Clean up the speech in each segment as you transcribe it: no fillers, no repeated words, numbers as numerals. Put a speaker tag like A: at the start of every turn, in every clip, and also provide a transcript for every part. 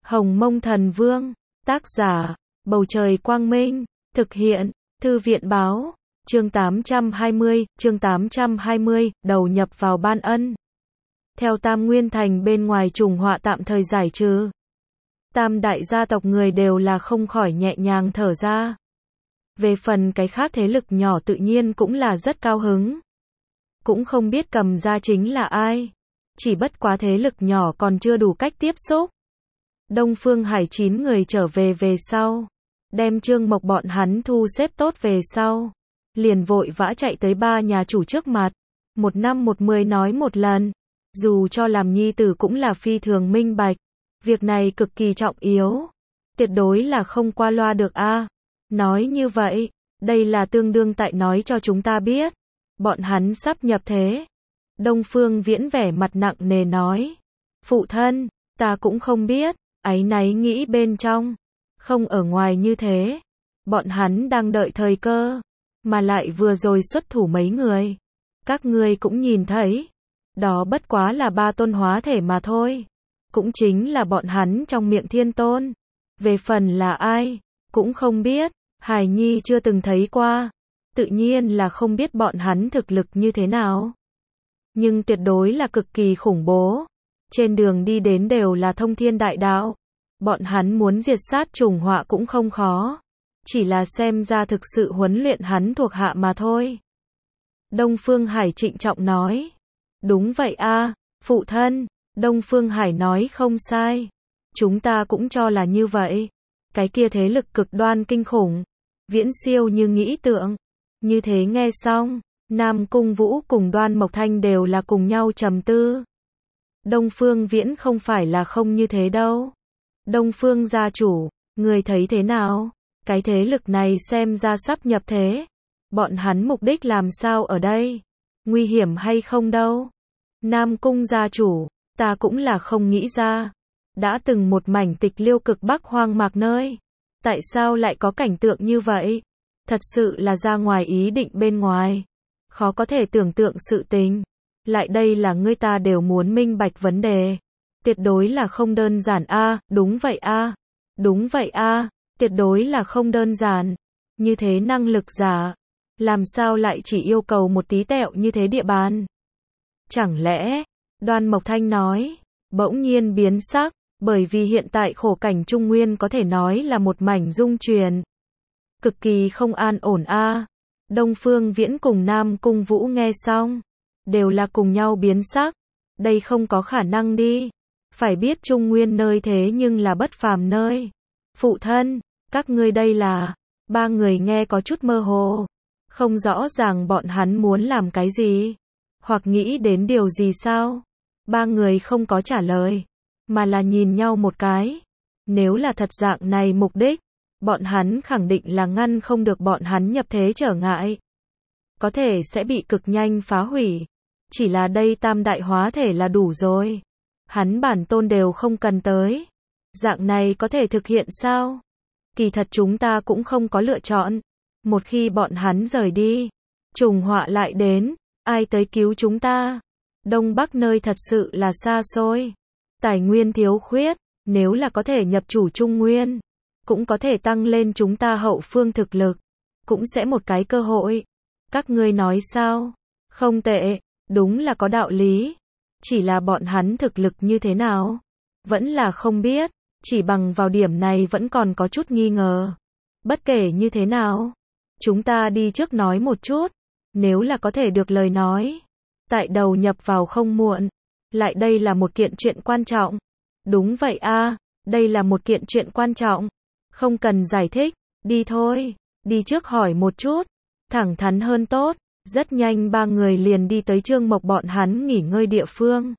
A: Hồng Mông Thần Vương, tác giả, Bầu Trời Quang Minh, thực hiện, Thư viện Báo, chương 820, đầu nhập vào Ban Ân. Theo Tam Nguyên Thành bên ngoài trùng họa tạm thời giải trừ. Tam đại gia tộc người đều là không khỏi nhẹ nhàng thở ra. Về phần cái khác thế lực nhỏ tự nhiên cũng là rất cao hứng. Cũng không biết cầm ra chính là ai. Chỉ bất quá thế lực nhỏ còn chưa đủ cách tiếp xúc. Đông Phương Hải 9 người trở về sau. Đem Trương Mộc bọn hắn thu xếp tốt về sau. Liền vội vã chạy tới ba nhà chủ trước mặt. Một năm một mười nói một lần. Dù cho làm nhi tử cũng là phi thường minh bạch. Việc này cực kỳ trọng yếu. Tuyệt đối là không qua loa được a. Nói như vậy, đây là tương đương tại nói cho chúng ta biết. Bọn hắn sắp nhập thế. Đông Phương Viễn vẻ mặt nặng nề nói. Phụ thân, ta cũng không biết, áy náy nghĩ bên trong. Không ở ngoài như thế. Bọn hắn đang đợi thời cơ. Mà lại vừa rồi xuất thủ mấy người. Các ngươi cũng nhìn thấy. Đó bất quá là ba tôn hóa thể mà thôi. Cũng chính là bọn hắn trong miệng thiên tôn. Về phần là ai, cũng không biết. Hải Nhi chưa từng thấy qua. Tự nhiên là không biết bọn hắn thực lực như thế nào. Nhưng tuyệt đối là cực kỳ khủng bố. Trên đường đi đến đều là thông thiên đại đạo. Bọn hắn muốn diệt sát trùng họa cũng không khó. Chỉ là xem ra thực sự huấn luyện hắn thuộc hạ mà thôi. Đông Phương Hải trịnh trọng nói. Đúng vậy a, phụ thân. Đông Phương Hải nói không sai. Chúng ta cũng cho là như vậy. Cái kia thế lực cực đoan kinh khủng. Viễn siêu như nghĩ tượng. Như thế nghe xong, Nam Cung Vũ cùng Đoan Mộc Thanh đều là cùng nhau trầm tư. Đông Phương Viễn không phải là không như thế đâu. Đông Phương gia chủ, người thấy thế nào? Cái thế lực này xem ra sắp nhập thế. Bọn hắn mục đích làm sao ở đây? Nguy hiểm hay không đâu? Nam Cung gia chủ, ta cũng là không nghĩ ra. Đã từng một mảnh tịch liêu cực bắc hoang mạc nơi. Tại sao lại có cảnh tượng như vậy? Thật sự là ra ngoài ý định bên ngoài. Khó có thể tưởng tượng sự tình. Lại đây là người ta đều muốn minh bạch vấn đề. Tuyệt đối là không đơn giản a, đúng vậy a. Đúng vậy a, tuyệt đối là không đơn giản. Như thế năng lực giả, làm sao lại chỉ yêu cầu một tí tẹo như thế địa bàn? Chẳng lẽ, Đoan Mộc Thanh nói, bỗng nhiên biến sắc, bởi vì hiện tại khổ cảnh Trung Nguyên có thể nói là một mảnh dung truyền. Cực kỳ không an ổn a. Đông Phương Viễn cùng Nam Cung Vũ nghe xong, đều là cùng nhau biến sắc. Đây không có khả năng đi. Phải biết Trung Nguyên nơi thế nhưng là bất phàm nơi. Phụ thân, các ngươi đây là... Ba người nghe có chút mơ hồ. Không rõ ràng bọn hắn muốn làm cái gì. Hoặc nghĩ đến điều gì sao. Ba người không có trả lời. Mà là nhìn nhau một cái. Nếu là thật dạng này mục đích, bọn hắn khẳng định là ngăn không được bọn hắn nhập thế trở ngại. Có thể sẽ bị cực nhanh phá hủy. Chỉ là đây tam đại hóa thể là đủ rồi. Hắn bản tôn đều không cần tới. Dạng này có thể thực hiện sao? Kỳ thật chúng ta cũng không có lựa chọn. Một khi bọn hắn rời đi, trùng họa lại đến, ai tới cứu chúng ta? Đông Bắc nơi thật sự là xa xôi. Tài nguyên thiếu khuyết, nếu là có thể nhập chủ Trung Nguyên, cũng có thể tăng lên chúng ta hậu phương thực lực, cũng sẽ một cái cơ hội. Các ngươi nói sao? Không tệ, đúng là có đạo lý. Chỉ là bọn hắn thực lực như thế nào? Vẫn là không biết, chỉ bằng vào điểm này vẫn còn có chút nghi ngờ. Bất kể như thế nào, chúng ta đi trước nói một chút, nếu là có thể được lời nói. Tại đầu nhập vào không muộn. Lại đây là một kiện chuyện quan trọng. Đúng vậy a, đây là một kiện chuyện quan trọng. Không cần giải thích, đi thôi, đi trước hỏi một chút. Thẳng thắn hơn tốt. Rất nhanh ba người liền đi tới Trương Mộc bọn hắn nghỉ ngơi địa phương.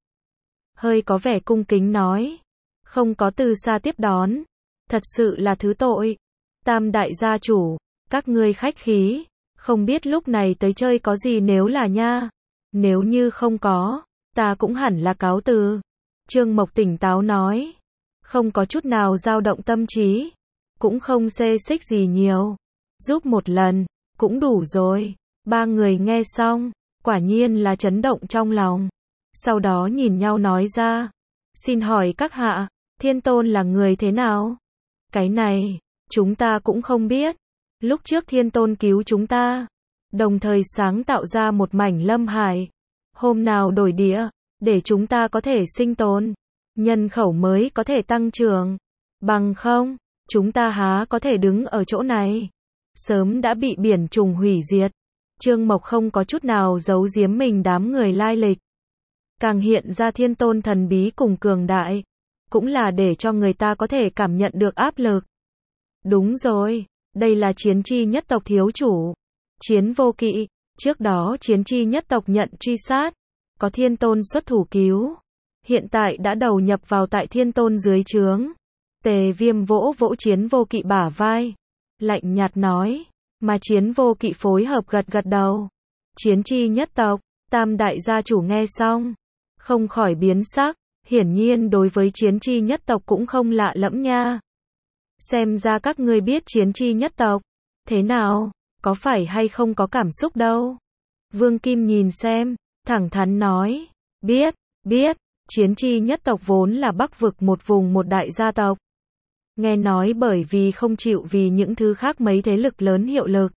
A: Hơi có vẻ cung kính nói. Không có từ xa tiếp đón. Thật sự là thứ tội. Tam đại gia chủ, các ngươi khách khí. Không biết lúc này tới chơi có gì nếu là nha. Nếu như không có, ta cũng hẳn là cáo từ. Trương Mộc tỉnh táo nói. Không có chút nào dao động tâm trí. Cũng không xê xích gì nhiều. Giúp một lần, cũng đủ rồi. Ba người nghe xong, quả nhiên là chấn động trong lòng. Sau đó nhìn nhau nói ra. Xin hỏi các hạ, Thiên Tôn là người thế nào? Cái này, chúng ta cũng không biết. Lúc trước Thiên Tôn cứu chúng ta, đồng thời sáng tạo ra một mảnh lâm hải. Hôm nào đổi địa, để chúng ta có thể sinh tồn, nhân khẩu mới có thể tăng trưởng. Bằng không, chúng ta há có thể đứng ở chỗ này. Sớm đã bị biển trùng hủy diệt. Trương Mộc không có chút nào giấu giếm mình đám người lai lịch. Càng hiện ra Thiên Tôn thần bí cùng cường đại, cũng là để cho người ta có thể cảm nhận được áp lực. Đúng rồi, đây là Chiến Chi nhất tộc thiếu chủ. Chiến Vô Kỵ, trước đó Chiến Chi nhất tộc nhận truy sát, có Thiên Tôn xuất thủ cứu. Hiện tại đã đầu nhập vào tại Thiên Tôn dưới trướng. Tề Viêm vỗ vỗ Chiến Vô Kỵ bả vai, lạnh nhạt nói, mà Chiến Vô Kỵ phối hợp gật gật đầu. Chiến Chi nhất tộc, Tam đại gia chủ nghe xong, không khỏi biến sắc, hiển nhiên đối với Chiến Chi nhất tộc cũng không lạ lẫm nha. Xem ra các ngươi biết Chiến Chi nhất tộc, thế nào, có phải hay không có cảm xúc đâu. Vương Kim nhìn xem, thẳng thắn nói, biết, Chiến Chi nhất tộc vốn là Bắc vực một vùng một đại gia tộc. Nghe nói bởi vì không chịu vì những thứ khác mấy thế lực lớn hiệu lực,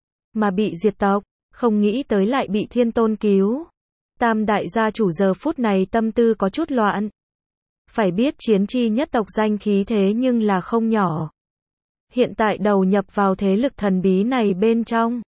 A: mà bị diệt tộc, không nghĩ tới lại bị Thiên Tôn cứu. Tam đại gia chủ giờ phút này tâm tư có chút loạn. Phải biết Chiến Chi nhất tộc danh khí thế nhưng là không nhỏ. Hiện tại đầu nhập vào thế lực thần bí này bên trong,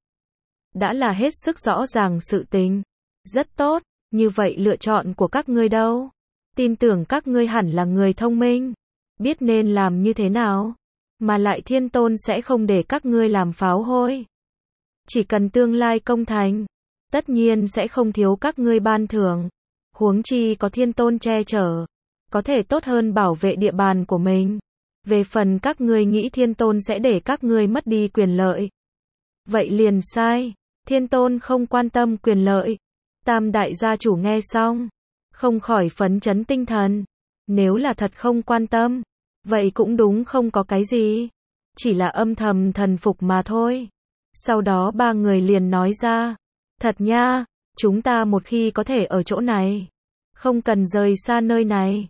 A: đã là hết sức rõ ràng sự tình. Rất tốt, như vậy lựa chọn của các ngươi đâu? Tin tưởng các ngươi hẳn là người thông minh, biết nên làm như thế nào, mà lại Thiên Tôn sẽ không để các ngươi làm pháo hôi. Chỉ cần tương lai công thành, tất nhiên sẽ không thiếu các ngươi ban thưởng. Huống chi có Thiên Tôn che chở, có thể tốt hơn bảo vệ địa bàn của mình. Về phần các ngươi nghĩ Thiên Tôn sẽ để các ngươi mất đi quyền lợi, vậy liền sai. Thiên Tôn không quan tâm quyền lợi. Tam đại gia chủ nghe xong, không khỏi phấn chấn tinh thần. Nếu là thật không quan tâm, vậy cũng đúng không có cái gì, chỉ là âm thầm thần phục mà thôi. Sau đó ba người liền nói ra, thật nha, chúng ta một khi có thể ở chỗ này, không cần rời xa nơi này.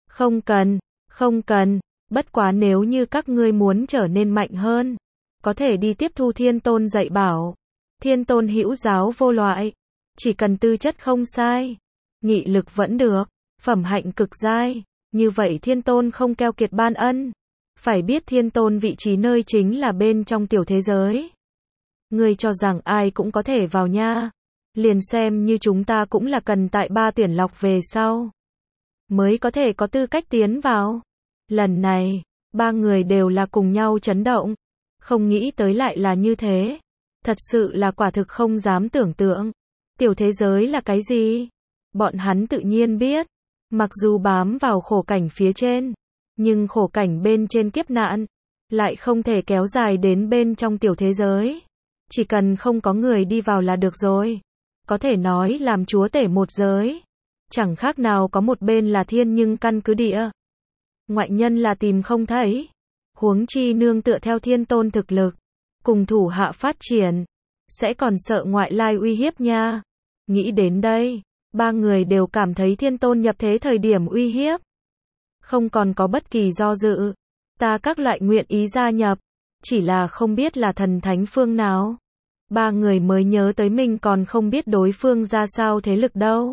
A: Không cần, bất quá nếu như các ngươi muốn trở nên mạnh hơn, có thể đi tiếp thu Thiên Tôn dạy bảo. Thiên Tôn hữu giáo vô loại, chỉ cần tư chất không sai, nghị lực vẫn được, phẩm hạnh cực giai, như vậy Thiên Tôn không keo kiệt ban ân. Phải biết Thiên Tôn vị trí nơi chính là bên trong tiểu thế giới. Ngươi cho rằng ai cũng có thể vào nha? Liền xem như chúng ta cũng là cần tại 3 tuyển lọc về sau mới có thể có tư cách tiến vào. Lần này, ba người đều là cùng nhau chấn động, không nghĩ tới lại là như thế. Thật sự là quả thực không dám tưởng tượng. Tiểu thế giới là cái gì? Bọn hắn tự nhiên biết, mặc dù bám vào khổ cảnh phía trên, nhưng khổ cảnh bên trên kiếp nạn lại không thể kéo dài đến bên trong tiểu thế giới. Chỉ cần không có người đi vào là được rồi. Có thể nói làm chúa tể một giới, chẳng khác nào có một bên là thiên nhưng căn cứ địa, ngoại nhân là tìm không thấy. Huống chi nương tựa theo Thiên Tôn thực lực, cùng thủ hạ phát triển, sẽ còn sợ ngoại lai uy hiếp nha. Nghĩ đến đây, ba người đều cảm thấy Thiên Tôn nhập thế thời điểm uy hiếp, không còn có bất kỳ do dự. Ta các loại nguyện ý gia nhập, chỉ là không biết là thần thánh phương nào. Ba người mới nhớ tới mình còn không biết đối phương ra sao thế lực đâu.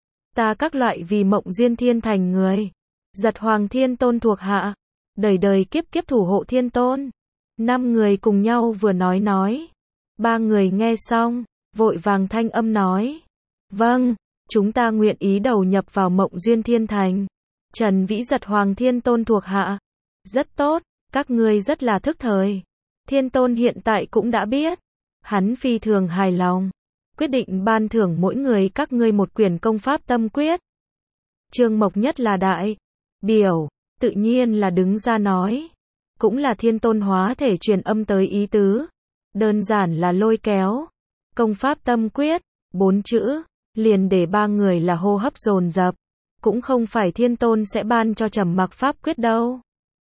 A: Ta các loại vì Mộng Duyên Thiên thành người, Giật Hoàng Thiên Tôn thuộc hạ, đời đời kiếp kiếp thủ hộ Thiên Tôn. 5 người cùng nhau vừa nói. Ba người nghe xong, vội vàng thanh âm nói, vâng, chúng ta nguyện ý đầu nhập vào Mộng Duyên Thiên thành. Trần Vĩ Giật Hoàng Thiên Tôn thuộc hạ. Rất tốt, các ngươi rất là thức thời. Thiên Tôn hiện tại cũng đã biết. Hắn phi thường hài lòng, quyết định ban thưởng mỗi người các ngươi một quyển công pháp tâm quyết. Trương Mộc nhất là đại biểu, tự nhiên là đứng ra nói, cũng là Thiên Tôn hóa thể truyền âm tới ý tứ, đơn giản là lôi kéo. Công pháp tâm quyết, 4 chữ, liền để ba người là hô hấp dồn dập, cũng không phải Thiên Tôn sẽ ban cho trầm mặc pháp quyết đâu.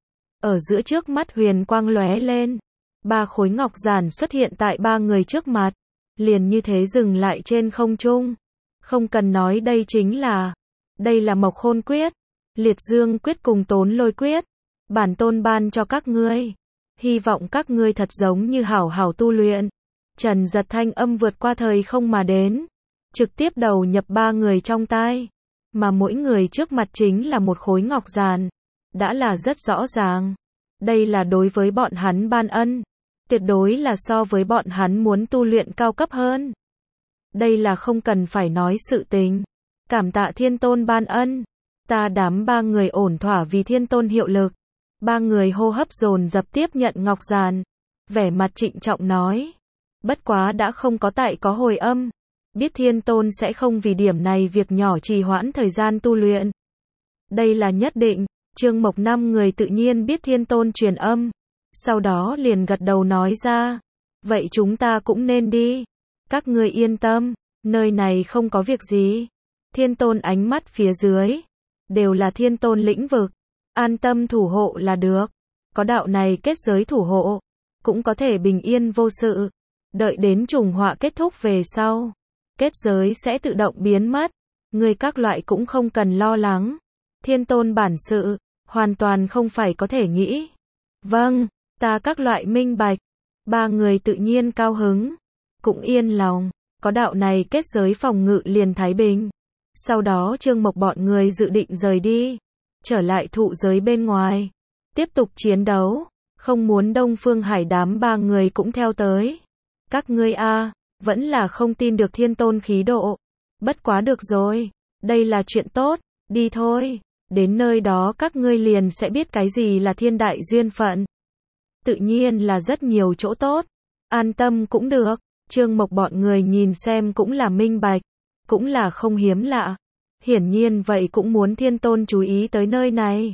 A: Ở giữa trước mắt huyền quang lóe lên, 3 khối ngọc giản xuất hiện tại ba người trước mặt, liền như thế dừng lại trên không trung. Không cần nói đây là Mộc Khôn Quyết, Liệt dương quyết cùng tốn lôi quyết, bản tôn ban cho các ngươi. Hy vọng các ngươi thật giống như hảo hảo tu luyện. Trần Giật thanh âm vượt qua thời không mà đến, trực tiếp đầu nhập ba người trong tai, mà mỗi người trước mặt chính là một khối ngọc giàn, đã là rất rõ ràng. Đây là đối với bọn hắn ban ân, tuyệt đối là so với bọn hắn muốn tu luyện cao cấp hơn. Đây là không cần phải nói sự tình. Cảm tạ Thiên Tôn ban ân. Ta đám ba người ổn thỏa vì Thiên Tôn hiệu lực. Ba người hô hấp dồn dập tiếp nhận ngọc giàn, vẻ mặt trịnh trọng nói. Bất quá đã không có tại có hồi âm, biết Thiên Tôn sẽ không vì điểm này việc nhỏ trì hoãn thời gian tu luyện. Đây là nhất định. Trương Mộc năm người tự nhiên biết Thiên Tôn truyền âm, sau đó liền gật đầu nói ra. Vậy chúng ta cũng nên đi. Các ngươi yên tâm, nơi này không có việc gì. Thiên Tôn ánh mắt phía dưới, đều là Thiên Tôn lĩnh vực. An tâm thủ hộ là được. Có đạo này kết giới thủ hộ, cũng có thể bình yên vô sự. Đợi đến trùng họa kết thúc về sau, kết giới sẽ tự động biến mất. Người các loại cũng không cần lo lắng. Thiên Tôn bản sự, hoàn toàn không phải có thể nghĩ. Vâng, ta các loại minh bạch. Ba người tự nhiên cao hứng, cũng yên lòng. Có đạo này kết giới phòng ngự liền thái bình. Sau đó Trương Mộc bọn người dự định rời đi, trở lại thụ giới bên ngoài, tiếp tục chiến đấu. Không muốn Đông Phương Hải đám ba người cũng theo tới. Các ngươi a, vẫn là không tin được Thiên Tôn khí độ. Bất quá được rồi, đây là chuyện tốt, đi thôi. Đến nơi đó các ngươi liền sẽ biết cái gì là thiên đại duyên phận. Tự nhiên là rất nhiều chỗ tốt. An tâm cũng được. Trương Mộc bọn người nhìn xem cũng là minh bạch, cũng là không hiếm lạ. Hiển nhiên vậy cũng muốn Thiên Tôn chú ý tới nơi này.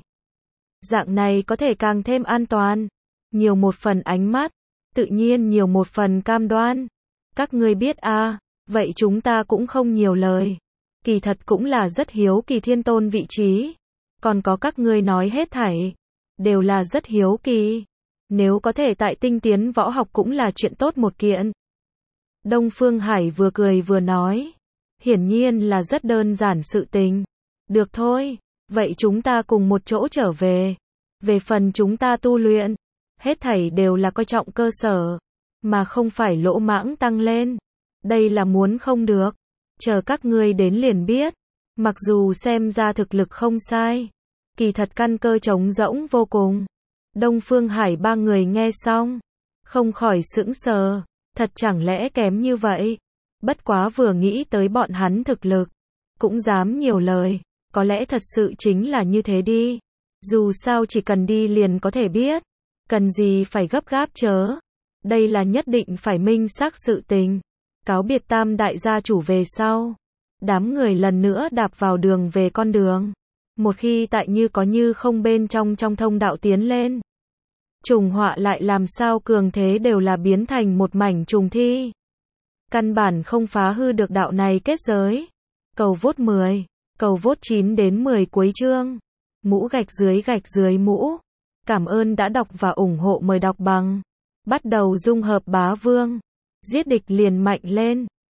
A: Dạng này có thể càng thêm an toàn. Nhiều một phần ánh mắt, tự nhiên nhiều một phần cam đoan. Các ngươi biết a, vậy chúng ta cũng không nhiều lời. Kỳ thật cũng là rất hiếu kỳ Thiên Tôn vị trí. Còn có các ngươi nói hết thảy, đều là rất hiếu kỳ. Nếu có thể tại tinh tiến võ học cũng là chuyện tốt một kiện. Đông Phương Hải vừa cười vừa nói. Hiển nhiên là rất đơn giản sự tình. Được thôi, vậy chúng ta cùng một chỗ trở về. Về phần chúng ta tu luyện, hết thảy đều là coi trọng cơ sở, mà không phải lỗ mãng tăng lên. Đây là muốn không được. Chờ các ngươi đến liền biết. Mặc dù xem ra thực lực không sai, kỳ thật căn cơ trống rỗng vô cùng. Đông Phương Hải ba người nghe xong, không khỏi sững sờ. Thật chẳng lẽ kém như vậy? Bất quá vừa nghĩ tới bọn hắn thực lực, cũng dám nhiều lời. Có lẽ thật sự chính là như thế đi. Dù sao chỉ cần đi liền có thể biết. Cần gì phải gấp gáp chớ. Đây là nhất định phải minh xác sự tình. Cáo biệt Tam đại gia chủ về sau, đám người lần nữa đạp vào đường về con đường. Một khi tại như có như không bên trong thông đạo tiến lên, trùng họa lại làm sao cường thế đều là biến thành một mảnh trùng thi. Căn bản không phá hư được đạo này kết giới. Cầu vote 10, cầu vote 9 đến 10 cuối chương. Mũ gạch dưới mũ. Cảm ơn đã đọc và ủng hộ, mời đọc bằng. Bắt đầu dung hợp bá vương. Giết địch liền mạnh lên.